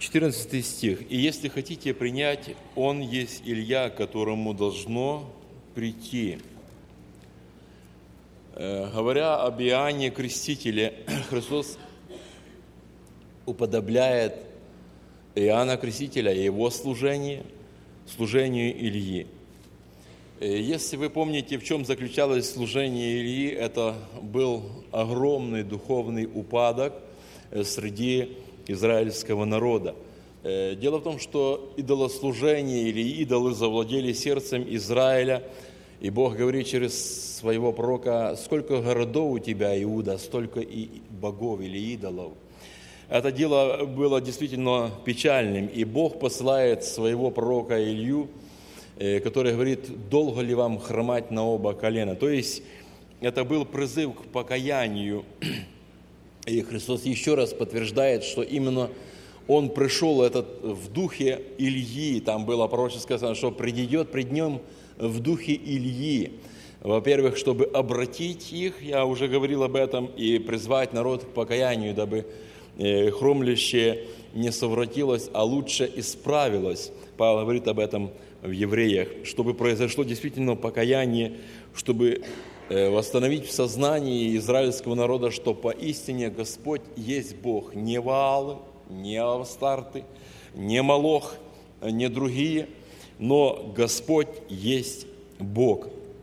14 стих. «И если хотите принять, он есть Илья, которому должно прийти». Говоря об Иоанне Крестителе, Христос уподобляет Иоанна Крестителя и его служению Ильи. Если вы помните, в чем заключалось служение Ильи, это был огромный духовный упадок среди израильского народа. Дело в том, что идолослужение или идолы завладели сердцем Израиля, и Бог говорит через своего пророка: «Сколько городов у тебя, Иуда, столько и богов или идолов». Это дело было действительно печальным, и Бог посылает своего пророка Илью, который говорит: «Долго ли вам хромать на оба колена?» То есть это был призыв к покаянию, и Христос еще раз подтверждает, что именно Он пришел в духе Ильи. Там было пророческое сказано, что придет пред Нем в духе Ильи. Во-первых, чтобы обратить их, я уже говорил об этом, и призвать народ к покаянию, дабы хромлящее не совратилось, а лучше исправилось. Павел говорит об этом в Евреях, чтобы произошло действительно покаяние, чтобы восстановить в сознании израильского народа, что поистине Господь есть Бог, не Ваалы, не Астарты, не Молох, не другие, но Господь есть Бог.